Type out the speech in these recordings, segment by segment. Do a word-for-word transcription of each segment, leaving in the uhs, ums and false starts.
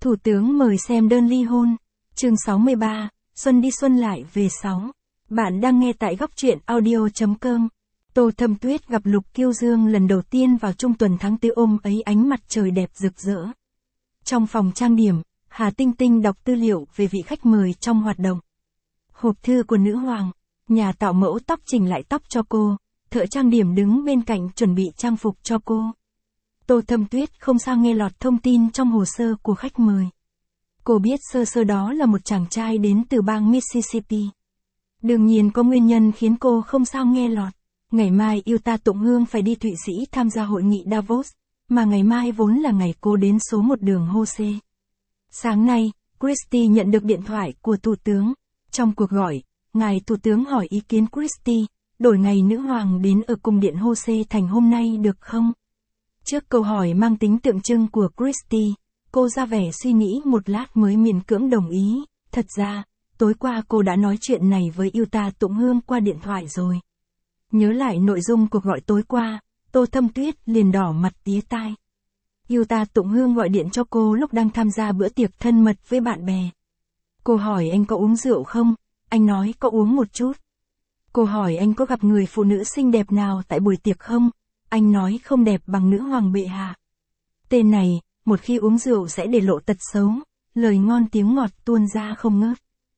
Thủ tướng mời xem đơn ly hôn. Chương sáu mươi ba, Xuân đi xuân lại về sáu. Bạn đang nghe tại góc truyện audio chấm com. Tô Thâm Tuyết gặp Lục Kiêu Dương lần đầu tiên vào trung tuần tháng tư, ôm ấy ánh mặt trời đẹp rực rỡ. Trong phòng trang điểm, Hà Tinh Tinh đọc tư liệu về vị khách mời trong hoạt động. Hộp thư của nữ hoàng, nhà tạo mẫu tóc chỉnh lại tóc cho cô, thợ trang điểm đứng bên cạnh chuẩn bị trang phục cho cô. Tô Thâm Tuyết không sao nghe lọt thông tin trong hồ sơ của khách mời. Cô biết sơ sơ đó là một chàng trai đến từ bang Mississippi. Đương nhiên có nguyên nhân khiến cô không sao nghe lọt. Ngày mai Yuta Tụng Hương phải đi Thụy Sĩ tham gia hội nghị Davos, mà ngày mai vốn là ngày cô đến số một đường Jose. Sáng nay, Christie nhận được điện thoại của Thủ tướng. Trong cuộc gọi, ngài Thủ tướng hỏi ý kiến Christie, đổi ngày nữ hoàng đến ở cung điện Jose thành hôm nay được không? Trước câu hỏi mang tính tượng trưng của Christie, cô ra vẻ suy nghĩ một lát mới miễn cưỡng đồng ý. Thật ra, tối qua cô đã nói chuyện này với Yuta Tụng Hương qua điện thoại rồi. Nhớ lại nội dung cuộc gọi tối qua, Tô Thâm Tuyết liền đỏ mặt tía tai. Yuta Tụng Hương gọi điện cho cô lúc đang tham gia bữa tiệc thân mật với bạn bè. Cô hỏi anh có uống rượu không? Anh nói có uống một chút. Cô hỏi anh có gặp người phụ nữ xinh đẹp nào tại buổi tiệc không? Anh nói không đẹp bằng nữ hoàng bệ hạ. Tên này, một khi uống rượu sẽ để lộ tật xấu, lời ngon tiếng ngọt tuôn ra không ngớt.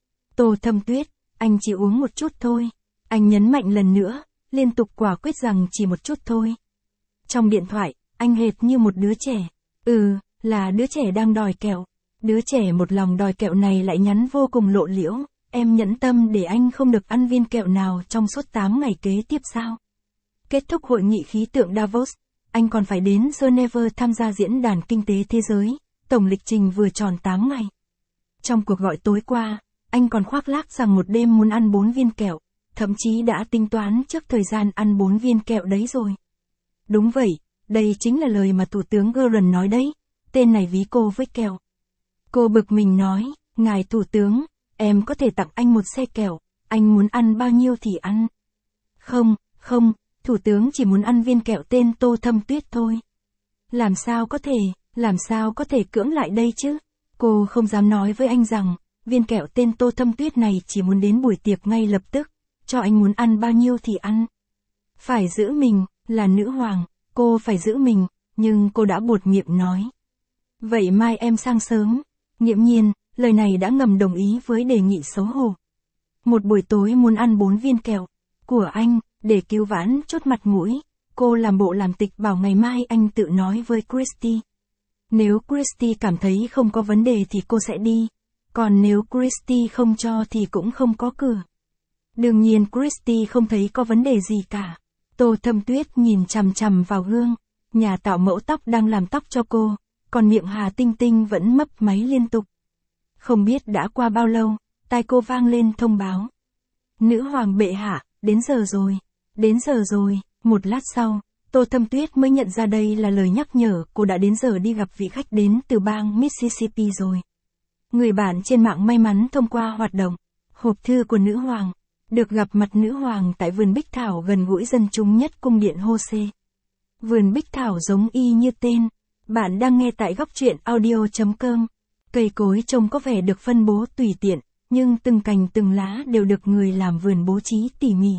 Tô Thâm Tuyết, anh chỉ uống một chút thôi. Anh nhấn mạnh lần nữa, liên tục quả quyết rằng chỉ một chút thôi. Trong điện thoại, anh hệt như một đứa trẻ. Ừ, là đứa trẻ đang đòi kẹo. Đứa trẻ một lòng đòi kẹo này lại nhắn vô cùng lộ liễu. Em nhẫn tâm để anh không được ăn viên kẹo nào trong suốt tám ngày kế tiếp sao? Kết thúc hội nghị khí tượng Davos, anh còn phải đến Geneva tham gia diễn đàn kinh tế thế giới, tổng lịch trình vừa tròn tám ngày. Trong cuộc gọi tối qua, anh còn khoác lác rằng một đêm muốn ăn bốn viên kẹo, thậm chí đã tính toán trước thời gian ăn bốn viên kẹo đấy rồi. Đúng vậy, đây chính là lời mà Thủ tướng Gordon nói đấy, tên này ví cô với kẹo. Cô bực mình nói, ngài Thủ tướng, em có thể tặng anh một xe kẹo, anh muốn ăn bao nhiêu thì ăn. Không, không. Thủ tướng chỉ muốn ăn viên kẹo tên Tô Thâm Tuyết thôi. Làm sao có thể, làm sao có thể cưỡng lại đây chứ? Cô không dám nói với anh rằng, viên kẹo tên Tô Thâm Tuyết này chỉ muốn đến buổi tiệc ngay lập tức, cho anh muốn ăn bao nhiêu thì ăn. Phải giữ mình, là nữ hoàng, cô phải giữ mình, nhưng cô đã buột miệng nói. Vậy mai em sang sớm. Nghiễm nhiên, lời này đã ngầm đồng ý với đề nghị xấu hổ. Một buổi tối muốn ăn bốn viên kẹo của anh. Để cứu vãn chút mặt mũi, cô làm bộ làm tịch bảo ngày mai anh tự nói với Christie. Nếu Christie cảm thấy không có vấn đề thì cô sẽ đi, còn nếu Christie không cho thì cũng không có cửa. Đương nhiên Christie không thấy có vấn đề gì cả. Tô Thâm Tuyết nhìn chằm chằm vào gương, nhà tạo mẫu tóc đang làm tóc cho cô, còn miệng Hà Tinh Tinh vẫn mấp máy liên tục. Không biết đã qua bao lâu, tai cô vang lên thông báo. Nữ hoàng bệ hạ, đến giờ rồi. Đến giờ rồi, một lát sau, Tô Thâm Tuyết mới nhận ra đây là lời nhắc nhở cô đã đến giờ đi gặp vị khách đến từ bang Mississippi rồi. Người bạn trên mạng may mắn thông qua hoạt động, hộp thư của nữ hoàng, được gặp mặt nữ hoàng tại vườn Bích Thảo gần gũi dân chúng nhất cung điện Jose. Vườn Bích Thảo giống y như tên, bạn đang nghe tại góc truyện audio chấm com. Cây cối trông có vẻ được phân bố tùy tiện, nhưng từng cành từng lá đều được người làm vườn bố trí tỉ mỉ.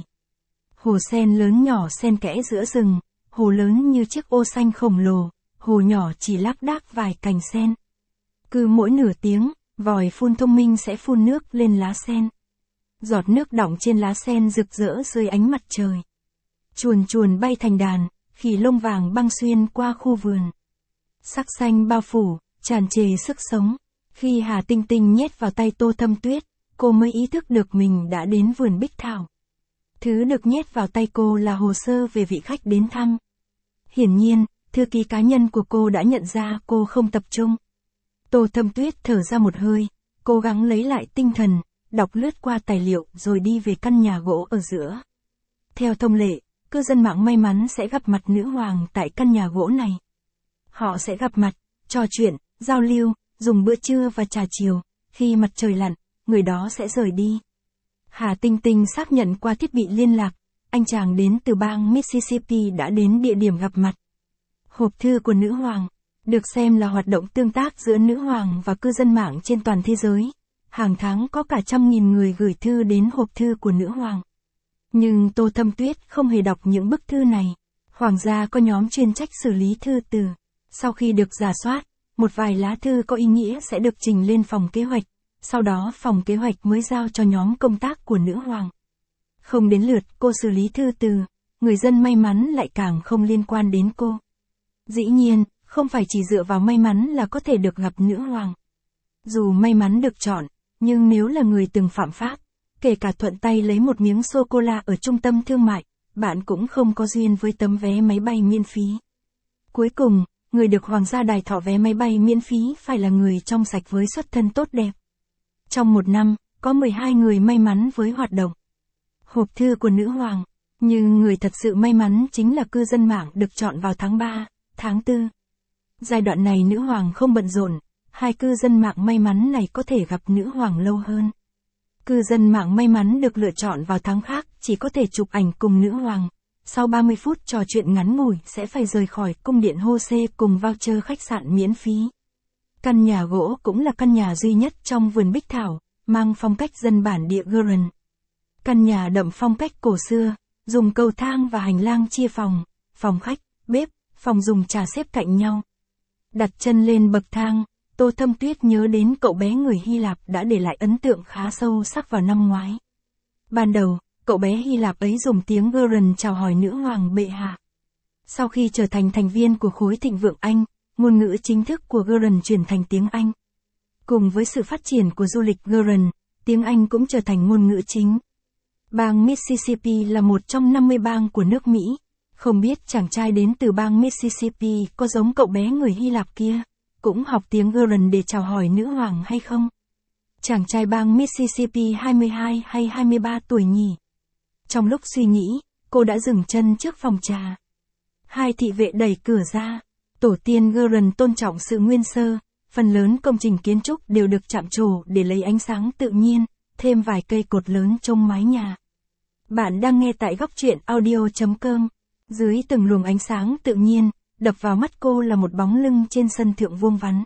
Hồ sen lớn nhỏ xen kẽ giữa rừng, hồ lớn như chiếc ô xanh khổng lồ, hồ nhỏ chỉ lác đác vài cành sen. Cứ mỗi nửa tiếng, vòi phun thông minh sẽ phun nước lên lá sen. Giọt nước đọng trên lá sen rực rỡ dưới ánh mặt trời. Chuồn chuồn bay thành đàn, khỉ lông vàng băng xuyên qua khu vườn. Sắc xanh bao phủ, tràn trề sức sống. Khi Hà Tinh Tinh nhét vào tay Tô Thâm Tuyết, cô mới ý thức được mình đã đến vườn Bích Thảo. Thứ được nhét vào tay cô là hồ sơ về vị khách đến thăm. Hiển nhiên, thư ký cá nhân của cô đã nhận ra cô không tập trung. Tô Thâm Tuyết thở ra một hơi, cố gắng lấy lại tinh thần, đọc lướt qua tài liệu rồi đi về căn nhà gỗ ở giữa. Theo thông lệ, cư dân mạng may mắn sẽ gặp mặt nữ hoàng tại căn nhà gỗ này. Họ sẽ gặp mặt, trò chuyện, giao lưu, dùng bữa trưa và trà chiều, khi mặt trời lặn, người đó sẽ rời đi. Hà Tinh Tinh xác nhận qua thiết bị liên lạc, anh chàng đến từ bang Mississippi đã đến địa điểm gặp mặt. Hộp thư của nữ hoàng, được xem là hoạt động tương tác giữa nữ hoàng và cư dân mạng trên toàn thế giới. Hàng tháng có cả trăm nghìn người gửi thư đến hộp thư của nữ hoàng. Nhưng Tô Thâm Tuyết không hề đọc những bức thư này. Hoàng gia có nhóm chuyên trách xử lý thư từ. Sau khi được rà soát, một vài lá thư có ý nghĩa sẽ được trình lên phòng kế hoạch. Sau đó phòng kế hoạch mới giao cho nhóm công tác của nữ hoàng. Không đến lượt cô xử lý thư từ, người dân may mắn lại càng không liên quan đến cô. Dĩ nhiên, không phải chỉ dựa vào may mắn là có thể được gặp nữ hoàng. Dù may mắn được chọn, nhưng nếu là người từng phạm pháp, kể cả thuận tay lấy một miếng sô-cô-la ở trung tâm thương mại, bạn cũng không có duyên với tấm vé máy bay miễn phí. Cuối cùng, người được hoàng gia đài thọ vé máy bay miễn phí phải là người trong sạch với xuất thân tốt đẹp. Trong một năm, có mười hai người may mắn với hoạt động hộp thư của nữ hoàng, nhưng người thật sự may mắn chính là cư dân mạng được chọn vào tháng ba, tháng tư. Giai đoạn này nữ hoàng không bận rộn, hai cư dân mạng may mắn này có thể gặp nữ hoàng lâu hơn. Cư dân mạng may mắn được lựa chọn vào tháng khác chỉ có thể chụp ảnh cùng nữ hoàng. Sau ba mươi phút trò chuyện ngắn ngủi sẽ phải rời khỏi cung điện Jose cùng voucher khách sạn miễn phí. Căn nhà gỗ cũng là căn nhà duy nhất trong vườn Bích Thảo, mang phong cách dân bản địa Guernsey. Căn nhà đậm phong cách cổ xưa, dùng cầu thang và hành lang chia phòng, phòng khách, bếp, phòng dùng trà xếp cạnh nhau. Đặt chân lên bậc thang, Tô Thâm Tuyết nhớ đến cậu bé người Hy Lạp đã để lại ấn tượng khá sâu sắc vào năm ngoái. Ban đầu, cậu bé Hy Lạp ấy dùng tiếng Guernsey chào hỏi nữ hoàng bệ hạ. Sau khi trở thành thành viên của khối thịnh vượng Anh, ngôn ngữ chính thức của Guernsey chuyển thành tiếng Anh. Cùng với sự phát triển của du lịch Guernsey, tiếng Anh cũng trở thành ngôn ngữ chính. Bang Mississippi là một trong năm mươi bang của nước Mỹ. Không biết chàng trai đến từ bang Mississippi có giống cậu bé người Hy Lạp kia, cũng học tiếng Guernsey để chào hỏi nữ hoàng hay không? Chàng trai bang Mississippi hai mươi hai hay hai mươi ba tuổi nhỉ? Trong lúc suy nghĩ, cô đã dừng chân trước phòng trà. Hai thị vệ đẩy cửa ra. Tổ tiên Guernsey tôn trọng sự nguyên sơ, phần lớn công trình kiến trúc đều được chạm trổ để lấy ánh sáng tự nhiên, thêm vài cây cột lớn trông mái nhà. Bạn đang nghe tại góc truyện audio chấm com. Dưới từng luồng ánh sáng tự nhiên, đập vào mắt cô là một bóng lưng trên sân thượng vuông vắn.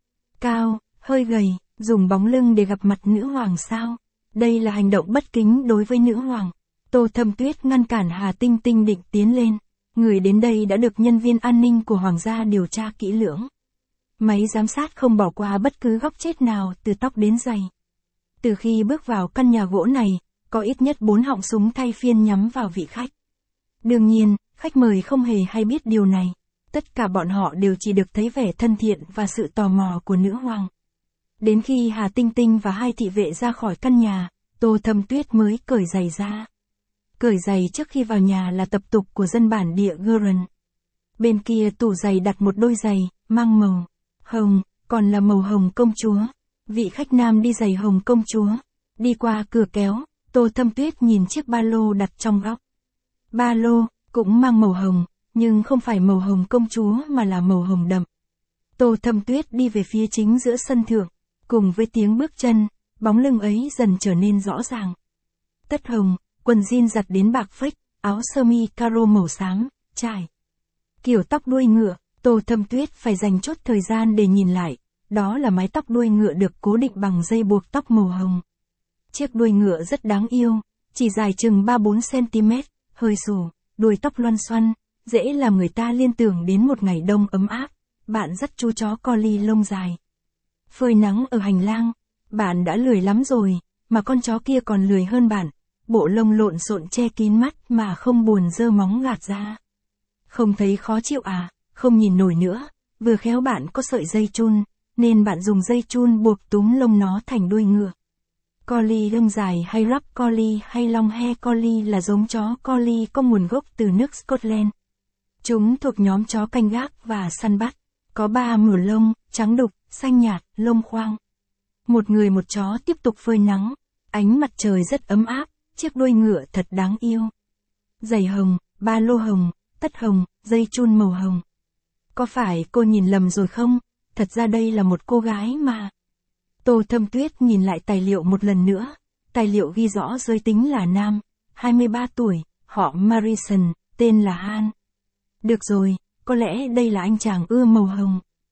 Cao, hơi gầy, dùng bóng lưng để gặp mặt nữ hoàng sao? Đây là hành động bất kính đối với nữ hoàng. Tô Thâm Tuyết ngăn cản Hà Tinh Tinh định tiến lên. Người đến đây đã được nhân viên an ninh của hoàng gia điều tra kỹ lưỡng. Máy giám sát không bỏ qua bất cứ góc chết nào từ tóc đến giày. Từ khi bước vào căn nhà gỗ này, có ít nhất bốn họng súng thay phiên nhắm vào vị khách. Đương nhiên, khách mời không hề hay biết điều này. Tất cả bọn họ đều chỉ được thấy vẻ thân thiện và sự tò mò của nữ hoàng. Đến khi Hà Tinh Tinh và hai thị vệ ra khỏi căn nhà, Tô Thâm Tuyết mới cởi giày ra. Cởi giày trước khi vào nhà là tập tục của dân bản địa Guernsey. Bên kia tủ giày đặt một đôi giày, mang màu hồng, còn là màu hồng công chúa. Vị khách nam đi giày hồng công chúa. Đi qua cửa kéo, Tô Thâm Tuyết nhìn chiếc ba lô đặt trong góc. Ba lô, cũng mang màu hồng, nhưng không phải màu hồng công chúa mà là màu hồng đậm. Tô Thâm Tuyết đi về phía chính giữa sân thượng, cùng với tiếng bước chân, bóng lưng ấy dần trở nên rõ ràng. Tất hồng, quần jean giặt đến bạc phếch, áo sơ mi caro màu xám, trải kiểu tóc đuôi ngựa. Tô Thâm Tuyết phải dành chút thời gian để nhìn lại, đó là mái tóc đuôi ngựa được cố định bằng dây buộc tóc màu hồng. Chiếc đuôi ngựa rất đáng yêu, chỉ dài chừng ba bốn xăng-ti-mét, hơi xù, đuôi tóc loăn xoăn, dễ làm người ta liên tưởng đến một ngày đông ấm áp. Bạn dắt chú chó collie lông dài phơi nắng ở hành lang. Bạn đã lười lắm rồi, mà con chó kia còn lười hơn bạn. Bộ lông lộn xộn che kín mắt mà không buồn giơ móng gạt ra. Không thấy khó chịu à? Không nhìn nổi nữa. Vừa khéo bạn có sợi dây chun, nên bạn dùng dây chun buộc túm lông nó thành đuôi ngựa. Collie lông dài hay Rock Collie hay Long Hair Collie là giống chó Collie có nguồn gốc từ nước Scotland. Chúng thuộc nhóm chó canh gác và săn bắt. Có ba mửa lông, trắng đục, xanh nhạt, lông khoang. Một người một chó tiếp tục phơi nắng. Ánh mặt trời rất ấm áp, chiếc đuôi ngựa thật đáng yêu. Giày hồng, ba lô hồng, tất hồng, dây chun màu hồng. Có phải cô nhìn lầm rồi không? Thật ra đây là một cô gái mà. Tô Thâm Tuyết nhìn lại tài liệu một lần nữa. Tài liệu ghi rõ giới tính là nam, hai mươi ba tuổi, họ Marison, tên là Han. Được rồi, có lẽ đây là anh chàng ưa màu hồng.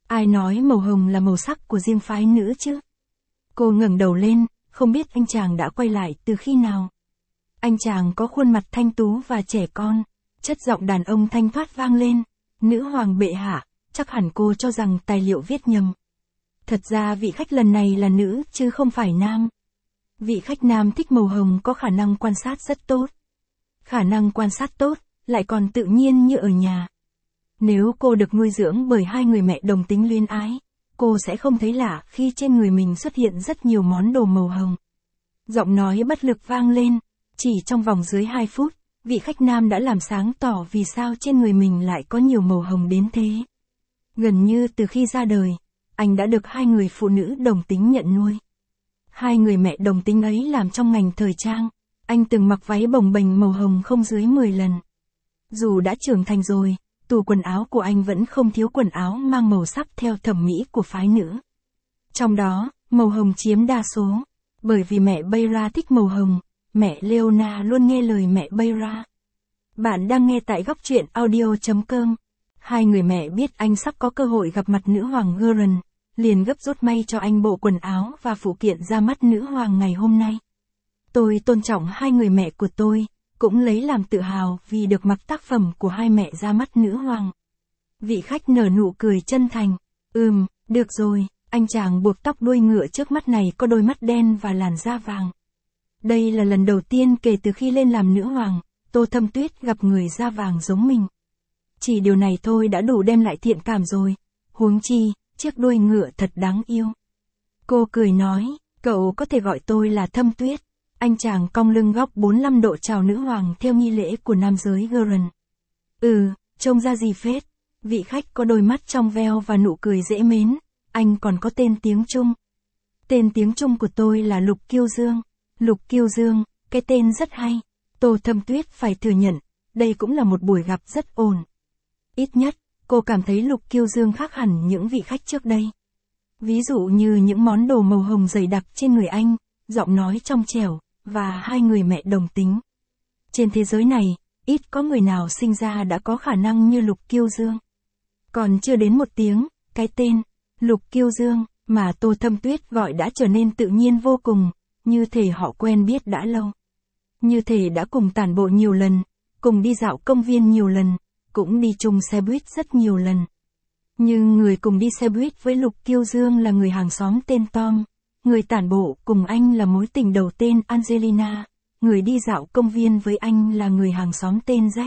Ai nói màu hồng là màu sắc của riêng phái nữ chứ? Cô ngẩng đầu lên, không biết anh chàng đã quay lại từ khi nào. Anh chàng có khuôn mặt thanh tú và trẻ con, chất giọng đàn ông thanh thoát vang lên. Nữ hoàng bệ hạ, chắc hẳn cô cho rằng tài liệu viết nhầm. Thật ra vị khách lần này là nữ chứ không phải nam. Vị khách nam thích màu hồng có khả năng quan sát rất tốt. Khả năng quan sát tốt, lại còn tự nhiên như ở nhà. Nếu cô được nuôi dưỡng bởi hai người mẹ đồng tính luyến ái, cô sẽ không thấy lạ khi trên người mình xuất hiện rất nhiều món đồ màu hồng. Giọng nói bất lực vang lên, chỉ trong vòng dưới hai phút, vị khách nam đã làm sáng tỏ vì sao trên người mình lại có nhiều màu hồng đến thế. Gần như từ khi ra đời, anh đã được hai người phụ nữ đồng tính nhận nuôi. Hai người mẹ đồng tính ấy làm trong ngành thời trang, anh từng mặc váy bồng bềnh màu hồng không dưới mười lần. Dù đã trưởng thành rồi, tủ quần áo của anh vẫn không thiếu quần áo mang màu sắc theo thẩm mỹ của phái nữ. Trong đó, màu hồng chiếm đa số. Bởi vì mẹ Bayra thích màu hồng, mẹ Leona luôn nghe lời mẹ Bayra. Bạn đang nghe tại góc truyện audio chấm com. Hai người mẹ biết anh sắp có cơ hội gặp mặt nữ hoàng Gurren, liền gấp rút may cho anh bộ quần áo và phụ kiện ra mắt nữ hoàng ngày hôm nay. Tôi tôn trọng hai người mẹ của tôi, cũng lấy làm tự hào vì được mặc tác phẩm của hai mẹ ra mắt nữ hoàng. Vị khách nở nụ cười chân thành. Ừm, được rồi, anh chàng buộc tóc đuôi ngựa trước mắt này có đôi mắt đen và làn da vàng. Đây là lần đầu tiên kể từ khi lên làm nữ hoàng, Tô Thâm Tuyết gặp người da vàng giống mình. Chỉ điều này thôi đã đủ đem lại thiện cảm rồi, huống chi, chiếc đuôi ngựa thật đáng yêu. Cô cười nói, cậu có thể gọi tôi là Thâm Tuyết. Anh chàng cong lưng góc bốn mươi lăm độ chào nữ hoàng theo nghi lễ của nam giới Gurren. Ừ, trông ra gì phết. Vị khách có đôi mắt trong veo và nụ cười dễ mến. Anh còn có tên tiếng Trung. Tên tiếng Trung của tôi là Lục Kiêu Dương. Lục Kiêu Dương, cái tên rất hay. Tô Thâm Tuyết phải thừa nhận, đây cũng là một buổi gặp rất ổn. Ít nhất, cô cảm thấy Lục Kiêu Dương khác hẳn những vị khách trước đây. Ví dụ như những món đồ màu hồng dày đặc trên người anh, giọng nói trong trẻo, và hai người mẹ đồng tính. Trên thế giới này, ít có người nào sinh ra đã có khả năng như Lục Kiêu Dương. Còn chưa đến một tiếng, cái tên, Lục Kiêu Dương, mà Tô Thâm Tuyết gọi đã trở nên tự nhiên vô cùng, như thể họ quen biết đã lâu. Như thể đã cùng tản bộ nhiều lần, cùng đi dạo công viên nhiều lần, cũng đi chung xe buýt rất nhiều lần. Nhưng người cùng đi xe buýt với Lục Kiêu Dương là người hàng xóm tên Tom, người tản bộ cùng anh là mối tình đầu tên Angelina, người đi dạo công viên với anh là người hàng xóm tên Jack.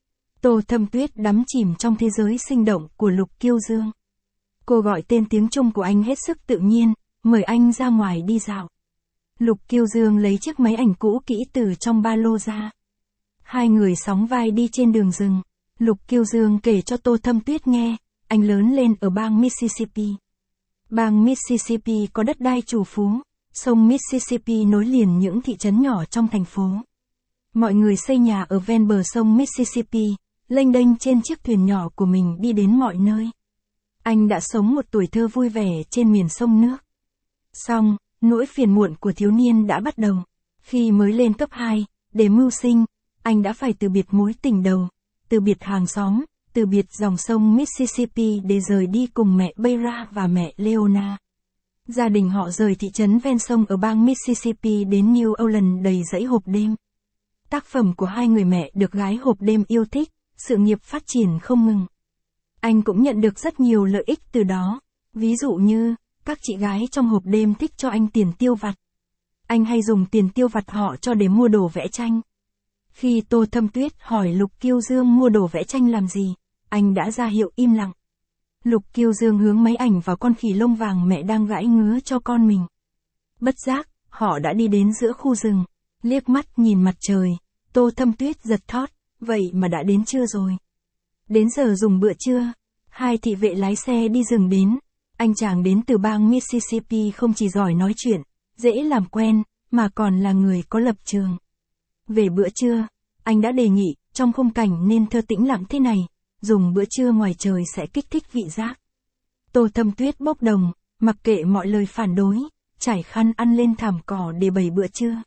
Tô Thâm Tuyết đắm chìm trong thế giới sinh động của Lục Kiêu Dương. Cô gọi tên tiếng Trung của anh hết sức tự nhiên, mời anh ra ngoài đi dạo. Lục Kiêu Dương lấy chiếc máy ảnh cũ kỹ từ trong ba lô ra. Hai người sóng vai đi trên đường rừng. Lục Kiêu Dương kể cho Tô Thâm Tuyết nghe, anh lớn lên ở bang Mississippi. Bang Mississippi có đất đai trù phú, sông Mississippi nối liền những thị trấn nhỏ trong thành phố. Mọi người xây nhà ở ven bờ sông Mississippi, lênh đênh trên chiếc thuyền nhỏ của mình đi đến mọi nơi. Anh đã sống một tuổi thơ vui vẻ trên miền sông nước. Xong, nỗi phiền muộn của thiếu niên đã bắt đầu. Khi mới lên cấp hai, để mưu sinh, anh đã phải từ biệt mối tình đầu, từ biệt hàng xóm, từ biệt dòng sông Mississippi để rời đi cùng mẹ Bayra và mẹ Leona. Gia đình họ rời thị trấn ven sông ở bang Mississippi đến New Orleans đầy dãy hộp đêm. Tác phẩm của hai người mẹ được gái hộp đêm yêu thích, sự nghiệp phát triển không ngừng. Anh cũng nhận được rất nhiều lợi ích từ đó, ví dụ như, các chị gái trong hộp đêm thích cho anh tiền tiêu vặt. Anh hay dùng tiền tiêu vặt họ cho để mua đồ vẽ tranh. Khi Tô Thâm Tuyết hỏi Lục Kiêu Dương mua đồ vẽ tranh làm gì, anh đã ra hiệu im lặng. Lục Kiêu Dương hướng máy ảnh vào con khỉ lông vàng mẹ đang gãi ngứa cho con mình. Bất giác, họ đã đi đến giữa khu rừng, liếc mắt nhìn mặt trời, Tô Thâm Tuyết giật thót, vậy mà đã đến trưa rồi. Đến giờ dùng bữa trưa, hai thị vệ lái xe đi rừng đến. Anh chàng đến từ bang Mississippi không chỉ giỏi nói chuyện, dễ làm quen, mà còn là người có lập trường. Về bữa trưa, anh đã đề nghị, trong khung cảnh nên thơ tĩnh lặng thế này, dùng bữa trưa ngoài trời sẽ kích thích vị giác. Tô Thâm Tuyết bốc đồng, mặc kệ mọi lời phản đối, trải khăn ăn lên thảm cỏ để bày bữa trưa.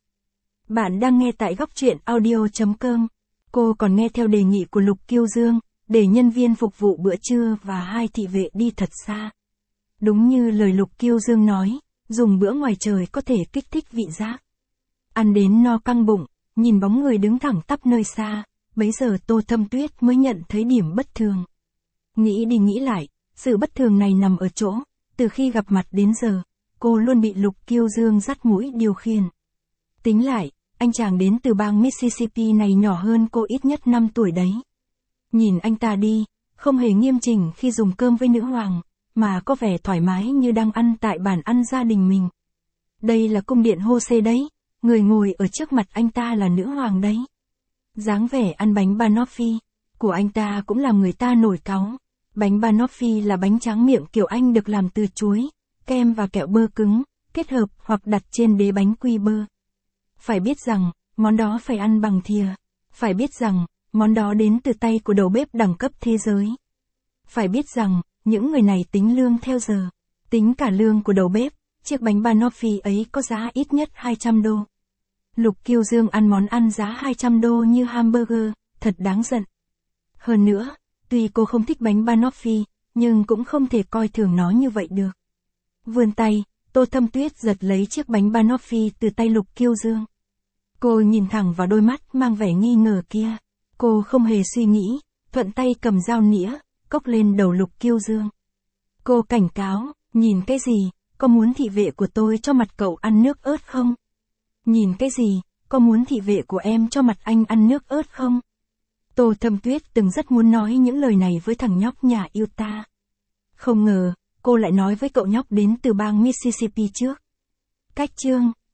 Bạn đang nghe tại góc truyện audio chấm com. Cô còn nghe theo đề nghị của Lục Kiêu Dương, để nhân viên phục vụ bữa trưa và hai thị vệ đi thật xa. Đúng như lời Lục Kiêu Dương nói, dùng bữa ngoài trời có thể kích thích vị giác. Ăn đến no căng bụng, nhìn bóng người đứng thẳng tắp nơi xa, bấy giờ Tô Thâm Tuyết mới nhận thấy điểm bất thường. Nghĩ đi nghĩ lại, sự bất thường này nằm ở chỗ, từ khi gặp mặt đến giờ, cô luôn bị Lục Kiêu Dương dắt mũi điều khiển. Tính lại, anh chàng đến từ bang Mississippi này nhỏ hơn cô ít nhất năm tuổi đấy. Nhìn anh ta đi, không hề nghiêm chỉnh khi dùng cơm với nữ hoàng, mà có vẻ thoải mái như đang ăn tại bàn ăn gia đình mình. Đây là cung điện Jose đấy, người ngồi ở trước mặt anh ta là nữ hoàng đấy. Dáng vẻ ăn bánh banoffee của anh ta cũng làm người ta nổi cáu. Bánh banoffee là bánh tráng miệng kiểu Anh được làm từ chuối, kem và kẹo bơ cứng, kết hợp hoặc đặt trên đế bánh quy bơ. Phải biết rằng, món đó phải ăn bằng thìa. Phải biết rằng, món đó đến từ tay của đầu bếp đẳng cấp thế giới. Phải biết rằng, những người này tính lương theo giờ. Tính cả lương của đầu bếp, chiếc bánh banoffee ấy có giá ít nhất hai trăm đô. Lục Kiêu Dương ăn món ăn giá hai trăm đô như hamburger, thật đáng giận. Hơn nữa, tuy cô không thích bánh banoffee, nhưng cũng không thể coi thường nó như vậy được. Vươn tay, Tô Thâm Tuyết giật lấy chiếc bánh banoffee từ tay Lục Kiêu Dương. Cô nhìn thẳng vào đôi mắt mang vẻ nghi ngờ kia. Cô không hề suy nghĩ, thuận tay cầm dao nĩa, cốc lên đầu Lục Kiêu Dương. Cô cảnh cáo, nhìn cái gì, có muốn thị vệ của tôi cho mặt cậu ăn nước ớt không? Nhìn cái gì, có muốn thị vệ của em cho mặt anh ăn nước ớt không? Tô Thâm Tuyết từng rất muốn nói những lời này với thằng nhóc nhà Utah. Không ngờ, cô lại nói với cậu nhóc đến từ bang Mississippi trước. Cách chương